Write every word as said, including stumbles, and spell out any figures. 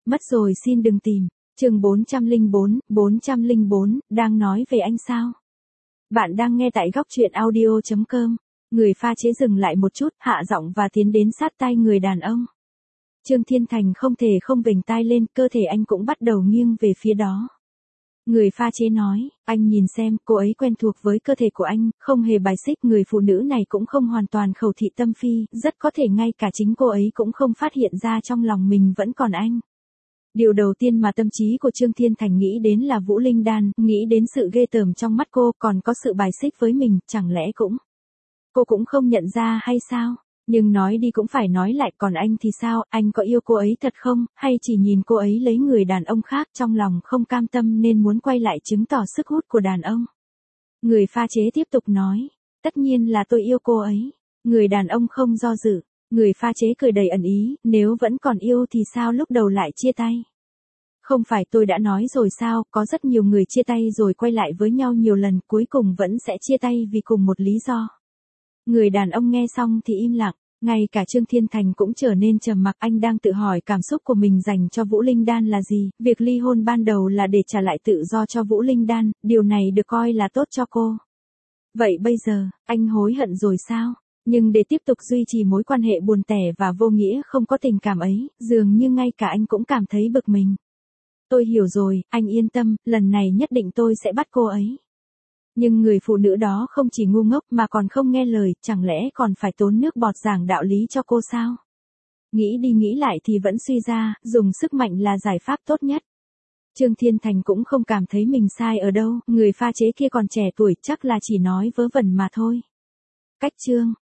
Mất rồi xin đừng tìm. Chương bốn trăm lẻ bốn, bốn trăm lẻ bốn, đang nói về anh sao? Bạn đang nghe tại góc truyện audio chấm com. Người pha chế dừng lại một chút, hạ giọng và tiến đến sát tai người đàn ông. Trương Thiên Thành không thể không vểnh tai lên, cơ thể anh cũng bắt đầu nghiêng về phía đó. Người pha chế nói, anh nhìn xem, cô ấy quen thuộc với cơ thể của anh, không hề bài xích, người phụ nữ này cũng không hoàn toàn khẩu thị tâm phi, rất có thể ngay cả chính cô ấy cũng không phát hiện ra trong lòng mình vẫn còn anh. Điều đầu tiên mà tâm trí của Trương Thiên Thành nghĩ đến là Vũ Linh Đan, nghĩ đến sự ghê tởm trong mắt cô, còn có sự bài xích với mình, chẳng lẽ cũng... Cô cũng không nhận ra hay sao? Nhưng nói đi cũng phải nói lại, còn anh thì sao, anh có yêu cô ấy thật không, hay chỉ nhìn cô ấy lấy người đàn ông khác trong lòng không cam tâm nên muốn quay lại chứng tỏ sức hút của đàn ông. Người pha chế tiếp tục nói, tất nhiên là tôi yêu cô ấy. Người đàn ông không do dự, người pha chế cười đầy ẩn ý, nếu vẫn còn yêu thì sao lúc đầu lại chia tay? Không phải tôi đã nói rồi sao, có rất nhiều người chia tay rồi quay lại với nhau nhiều lần, cuối cùng vẫn sẽ chia tay vì cùng một lý do. Người đàn ông nghe xong thì im lặng, ngay cả Trương Thiên Thành cũng trở nên trầm mặc, anh đang tự hỏi cảm xúc của mình dành cho Vũ Linh Đan là gì, việc ly hôn ban đầu là để trả lại tự do cho Vũ Linh Đan, điều này được coi là tốt cho cô. Vậy bây giờ, anh hối hận rồi sao? Nhưng để tiếp tục duy trì mối quan hệ buồn tẻ và vô nghĩa không có tình cảm ấy, dường như ngay cả anh cũng cảm thấy bực mình. Tôi hiểu rồi, anh yên tâm, lần này nhất định tôi sẽ bắt cô ấy. Nhưng người phụ nữ đó không chỉ ngu ngốc mà còn không nghe lời, chẳng lẽ còn phải tốn nước bọt giảng đạo lý cho cô sao? Nghĩ đi nghĩ lại thì vẫn suy ra, dùng sức mạnh là giải pháp tốt nhất. Trương Thiên Thành cũng không cảm thấy mình sai ở đâu, người pha chế kia còn trẻ tuổi chắc là chỉ nói vớ vẩn mà thôi. Cách chương